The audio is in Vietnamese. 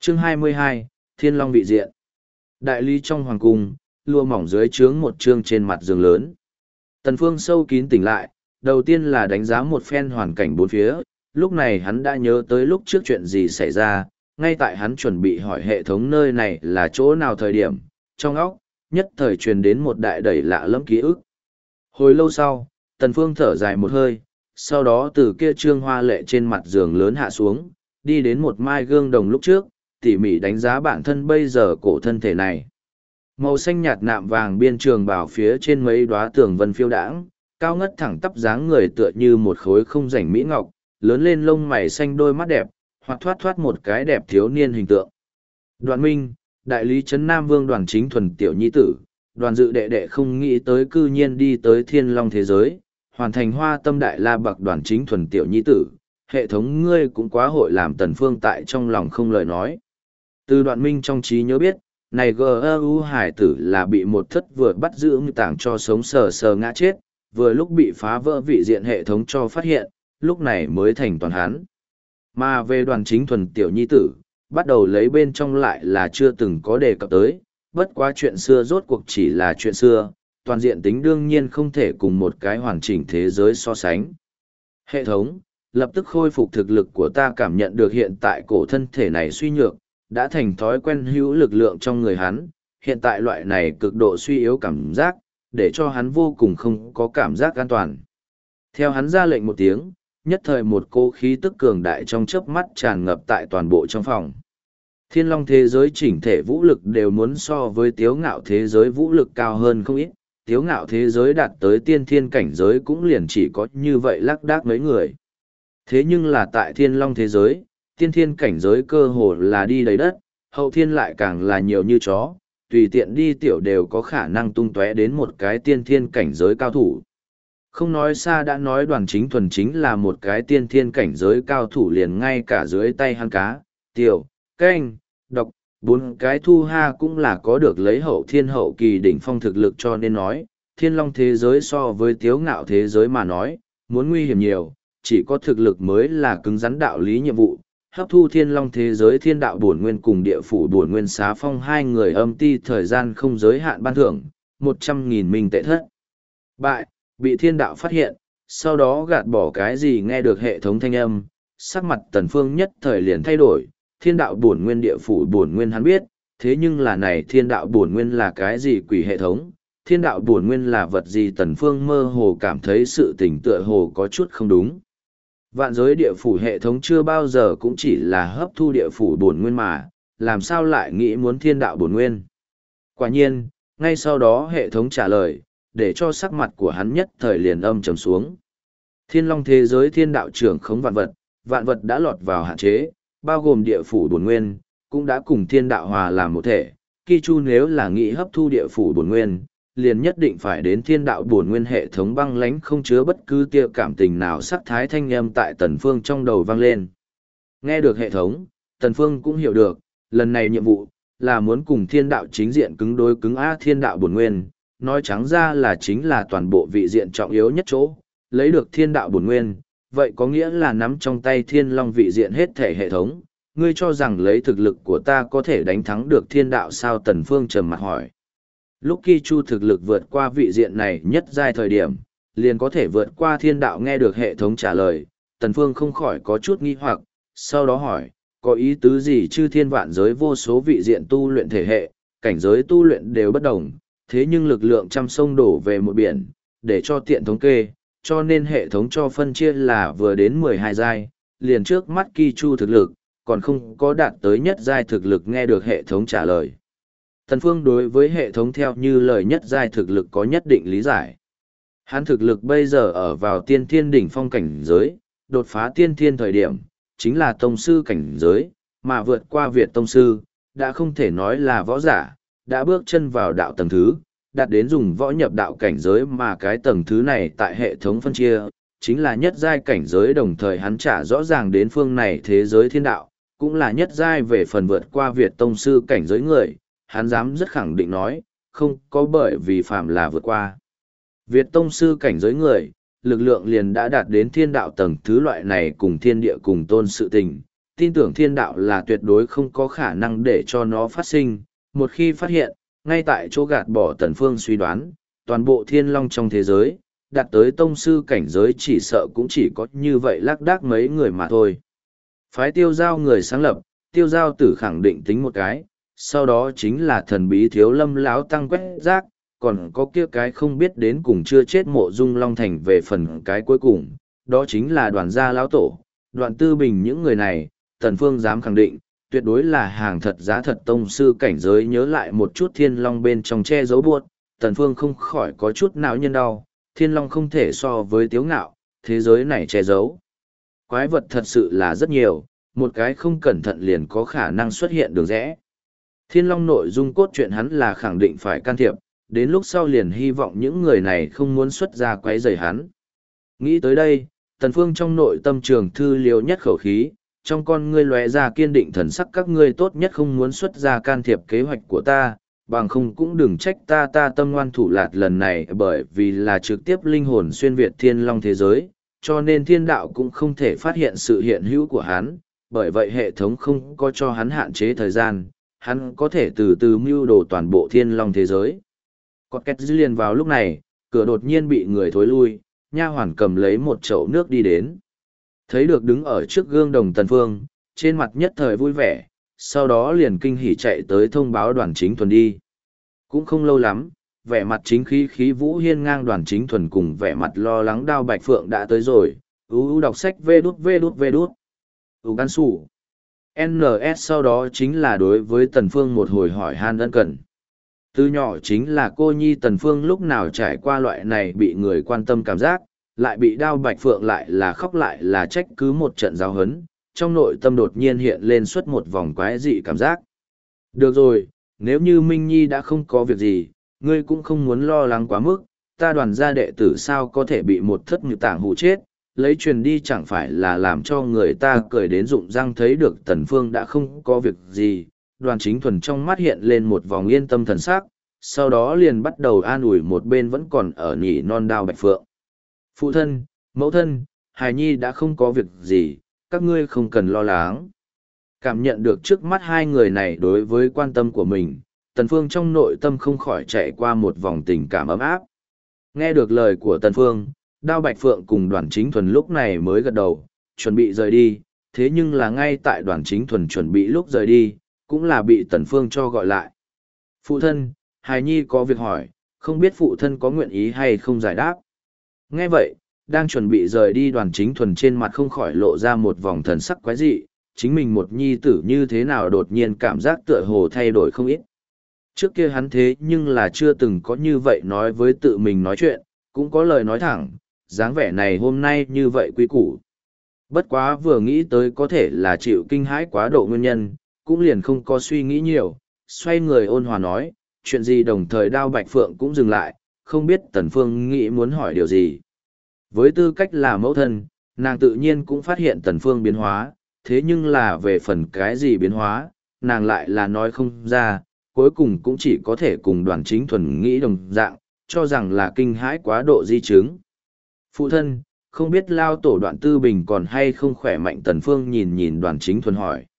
Chương 22, Thiên Long vị diện. Đại lý trong hoàng cung, lụa mỏng dưới trướng một trương trên mặt giường lớn. Tần Phương sâu kín tỉnh lại, đầu tiên là đánh giá một phen hoàn cảnh bốn phía, lúc này hắn đã nhớ tới lúc trước chuyện gì xảy ra, ngay tại hắn chuẩn bị hỏi hệ thống nơi này là chỗ nào thời điểm, trong óc, nhất thời truyền đến một đại đẩy lạ lẫm ký ức. Hồi lâu sau, Tần Phương thở dài một hơi, sau đó từ kia trương hoa lệ trên mặt giường lớn hạ xuống, đi đến một mai gương đồng lúc trước, tỉ mỉ đánh giá bản thân bây giờ cổ thân thể này. Màu xanh nhạt nạm vàng biên trường bảo phía trên mấy đóa tường vân phiêu đãng, cao ngất thẳng tắp dáng người tựa như một khối không rảnh mỹ ngọc, lớn lên lông mày xanh đôi mắt đẹp, hoặc thoát thoát một cái đẹp thiếu niên hình tượng. Đoàn Minh, đại lý trấn Nam Vương Đoàn Chính Thuần tiểu nhi tử, Đoàn Dự đệ đệ không nghĩ tới cư nhiên đi tới Thiên Long thế giới, hoàn thành Hoa Tâm Đại La Bạc Đoàn Chính Thuần tiểu nhi tử, hệ thống ngươi cũng quá hội làm Tần Phương tại trong lòng không lời nói. Từ Đoạn Minh trong trí nhớ biết, này GU hải tử là bị một thất vừa bắt giữ như tảng cho sống sờ sờ ngã chết, vừa lúc bị phá vỡ vị diện hệ thống cho phát hiện, lúc này mới thành toàn hắn. Mà về Đoàn Chính Thuần tiểu nhi tử, bắt đầu lấy bên trong lại là chưa từng có đề cập tới, bất quá chuyện xưa rốt cuộc chỉ là chuyện xưa, toàn diện tính đương nhiên không thể cùng một cái hoàn chỉnh thế giới so sánh. Hệ thống, lập tức khôi phục thực lực của ta, cảm nhận được hiện tại cổ thân thể này suy nhược, đã thành thói quen hữu lực lượng trong người hắn, hiện tại loại này cực độ suy yếu cảm giác, để cho hắn vô cùng không có cảm giác an toàn. Theo hắn ra lệnh một tiếng, nhất thời một cỗ khí tức cường đại trong chớp mắt tràn ngập tại toàn bộ trong phòng. Thiên Long thế giới chỉnh thể vũ lực đều muốn so với Tiếu Ngạo thế giới vũ lực cao hơn không ít, Tiếu Ngạo thế giới đạt tới tiên thiên cảnh giới cũng liền chỉ có như vậy lác đác mấy người. Thế nhưng là tại Thiên Long thế giới, tiên thiên cảnh giới cơ hồ là đi đầy đất, hậu thiên lại càng là nhiều như chó, tùy tiện đi tiểu đều có khả năng tung tóe đến một cái tiên thiên cảnh giới cao thủ. Không nói xa đã nói Đoàn Chính Thuần chính là một cái tiên thiên cảnh giới cao thủ, liền ngay cả dưới tay hắn cá, tiểu, canh, độc, bốn cái thu ha cũng là có được lấy hậu thiên hậu kỳ đỉnh phong thực lực, cho nên nói, Thiên Long thế giới so với Tiếu Ngạo thế giới mà nói, muốn nguy hiểm nhiều, chỉ có thực lực mới là cứng rắn đạo lý nhiệm vụ. Hấp thu Thiên Long thế giới thiên đạo bổn nguyên cùng địa phủ bổn nguyên xá phong hai người âm ti thời gian không giới hạn ban thưởng, 100.000 minh tệ thất. Bại, bị thiên đạo phát hiện, sau đó gạt bỏ cái gì nghe được hệ thống thanh âm, sắc mặt Tần Phương nhất thời liền thay đổi, thiên đạo bổn nguyên địa phủ bổn nguyên hắn biết, thế nhưng là này thiên đạo bổn nguyên là cái gì quỷ hệ thống, thiên đạo bổn nguyên là vật gì Tần Phương mơ hồ cảm thấy sự tình tựa hồ có chút không đúng. Vạn giới địa phủ hệ thống chưa bao giờ cũng chỉ là hấp thu địa phủ bổn nguyên mà, làm sao lại nghĩ muốn thiên đạo bổn nguyên. Quả nhiên, ngay sau đó hệ thống trả lời, để cho sắc mặt của hắn nhất thời liền âm trầm xuống. Thiên Long thế giới thiên đạo trưởng khống vạn vật đã lọt vào hạn chế, bao gồm địa phủ bổn nguyên, cũng đã cùng thiên đạo hòa làm một thể. Ki Chu nếu là nghĩ hấp thu địa phủ bổn nguyên, liền nhất định phải đến thiên đạo bổn nguyên hệ thống băng lãnh không chứa bất cứ tia cảm tình nào sắc thái thanh âm tại Tần Phương trong đầu vang lên. Nghe được hệ thống, Tần Phương cũng hiểu được, lần này nhiệm vụ là muốn cùng thiên đạo chính diện cứng đối cứng thiên đạo bổn nguyên, nói trắng ra là chính là toàn bộ vị diện trọng yếu nhất chỗ, lấy được thiên đạo bổn nguyên, vậy có nghĩa là nắm trong tay Thiên Long vị diện hết thể hệ thống. Ngươi cho rằng lấy thực lực của ta có thể đánh thắng được thiên đạo sao? Tần Phương trầm mặt hỏi. Lúc Ki Chu thực lực vượt qua vị diện này nhất giai thời điểm, liền có thể vượt qua thiên đạo. Nghe được hệ thống trả lời, Tần Phương không khỏi có chút nghi hoặc, sau đó hỏi, có ý tứ gì? Chư thiên vạn giới vô số vị diện tu luyện thể hệ, cảnh giới tu luyện đều bất đồng, thế nhưng lực lượng trăm sông đổ về một biển, để cho tiện thống kê, cho nên hệ thống cho phân chia là vừa đến 12 giai, liền trước mắt Ki Chu thực lực, còn không có đạt tới nhất giai thực lực. Nghe được hệ thống trả lời, Tần Phương đối với hệ thống theo như lời nhất giai thực lực có nhất định lý giải. Hắn thực lực bây giờ ở vào tiên thiên đỉnh phong cảnh giới, đột phá tiên thiên thời điểm, chính là tông sư cảnh giới, mà vượt qua Việt tông sư, đã không thể nói là võ giả, đã bước chân vào đạo tầng thứ, đạt đến dùng võ nhập đạo cảnh giới, mà cái tầng thứ này tại hệ thống phân chia, chính là nhất giai cảnh giới. Đồng thời hắn trả rõ ràng đến phương này thế giới thiên đạo, cũng là nhất giai. Về phần vượt qua Việt tông sư cảnh giới người, hắn dám rất khẳng định nói, không có, bởi vì phạm là vượt qua Việt tông sư cảnh giới người, lực lượng liền đã đạt đến thiên đạo tầng thứ. Loại này cùng thiên địa cùng tôn sự tình, tin tưởng thiên đạo là tuyệt đối không có khả năng để cho nó phát sinh. Một khi phát hiện, ngay tại chỗ gạt bỏ Tần Phương suy đoán, toàn bộ thiên long trong thế giới, đạt tới tông sư cảnh giới chỉ sợ cũng chỉ có như vậy lác đác mấy người mà thôi. Phái tiêu giao người sáng lập, tiêu giao tử khẳng định tính một cái, sau đó chính là thần bí thiếu lâm láo tăng quét rác, còn có kia cái không biết đến cùng chưa chết mộ dung long thành về phần cái cuối cùng, đó chính là đoàn gia lão tổ, đoàn tư bình. Những người này, Tần Phương dám khẳng định, tuyệt đối là hàng thật giá thật tông sư cảnh giới. Nhớ lại một chút thiên long bên trong che giấu buốt, Tần Phương không khỏi có chút não nhân đau, thiên long không thể so với tiếu ngạo, thế giới này che giấu quái vật thật sự là rất nhiều, một cái không cẩn thận liền có khả năng xuất hiện đường rẽ. Thiên long nội dung cốt truyện hắn là khẳng định phải can thiệp, đến lúc sau liền hy vọng những người này không muốn xuất ra quấy rầy hắn. Nghĩ tới đây, Tần Phương trong nội tâm trường thư liều nhất khẩu khí, trong con ngươi lóe ra kiên định thần sắc. Các ngươi tốt nhất không muốn xuất ra can thiệp kế hoạch của ta, bằng không cũng đừng trách ta tâm ngoan thủ lạt lần này, bởi vì là trực tiếp linh hồn xuyên việt thiên long thế giới, cho nên thiên đạo cũng không thể phát hiện sự hiện hữu của hắn, bởi vậy hệ thống không có cho hắn hạn chế thời gian, hắn có thể từ từ mưu đồ toàn bộ thiên long thế giới. Có két liền vào lúc này, cửa đột nhiên bị người thối lui, nha hoàn cầm lấy một chậu nước đi đến. Thấy được đứng ở trước gương đồng Tần Phương, trên mặt nhất thời vui vẻ, sau đó liền kinh hỉ chạy tới thông báo Đoàn Chính Thuần đi. Cũng không lâu lắm, vẻ mặt chính khí khí vũ hiên ngang Đoàn Chính Thuần cùng vẻ mặt lo lắng Đao Bạch Phượng đã tới rồi. Đọc sách vê đút. Gan sủ. NS sau đó chính là đối với Tần Phương một hồi hỏi han ân cần. Từ nhỏ chính là cô nhi Tần Phương lúc nào trải qua loại này bị người quan tâm cảm giác, lại bị Đao Bạch Phượng lại là khóc lại là trách cứ một trận giáo hấn, trong nội tâm đột nhiên hiện lên suốt một vòng quái dị cảm giác. Được rồi, nếu như Minh Nhi đã không có việc gì, ngươi cũng không muốn lo lắng quá mức, ta Đoàn gia đệ tử sao có thể bị một thất như tảng hụ chết, lấy truyền đi chẳng phải là làm cho người ta cười đến rụng răng. Thấy được Tần Phương đã không có việc gì, Đoàn Chính Thuần trong mắt hiện lên một vòng yên tâm thần sắc, sau đó liền bắt đầu an ủi một bên vẫn còn ở nhỉ non Đao Bạch Phượng. Phụ thân, mẫu thân, hài nhi đã không có việc gì, các ngươi không cần lo lắng. Cảm nhận được trước mắt hai người này đối với quan tâm của mình, Tần Phương trong nội tâm không khỏi chạy qua một vòng tình cảm ấm áp. Nghe được lời của Tần Phương, Đao Bạch Phượng cùng Đoàn Chính Thuần lúc này mới gật đầu, chuẩn bị rời đi, thế nhưng là ngay tại Đoàn Chính Thuần chuẩn bị lúc rời đi, cũng là bị Tần Phương cho gọi lại. Phụ thân, hài nhi có việc hỏi, không biết phụ thân có nguyện ý hay không giải đáp. Nghe vậy, đang chuẩn bị rời đi Đoàn Chính Thuần trên mặt không khỏi lộ ra một vòng thần sắc quái dị, chính mình một nhi tử như thế nào đột nhiên cảm giác tựa hồ thay đổi không ít. Trước kia hắn thế nhưng là chưa từng có như vậy nói với tự mình nói chuyện, cũng có lời nói thẳng, dáng vẻ này hôm nay như vậy quý củ. Bất quá vừa nghĩ tới có thể là chịu kinh hãi quá độ nguyên nhân, cũng liền không có suy nghĩ nhiều, xoay người ôn hòa nói, chuyện gì. Đồng thời Đao Bạch Phượng cũng dừng lại, không biết Tần Phương nghĩ muốn hỏi điều gì. Với tư cách là mẫu thân, nàng tự nhiên cũng phát hiện Tần Phương biến hóa, thế nhưng là về phần cái gì biến hóa, nàng lại là nói không ra, cuối cùng cũng chỉ có thể cùng Đoàn Chính Thuần nghĩ đồng dạng, cho rằng là kinh hãi quá độ di chứng. Phụ thân, không biết lao tổ Đoạn Tư Bình còn hay không khỏe mạnh. Tần Phương nhìn Đoàn Chính Thuần hỏi.